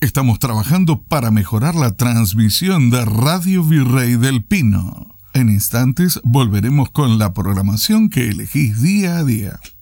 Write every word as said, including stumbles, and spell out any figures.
Estamos trabajando para mejorar la transmisión de Radio Virrey del Pino. En instantes volveremos con la programación que elegís día a día.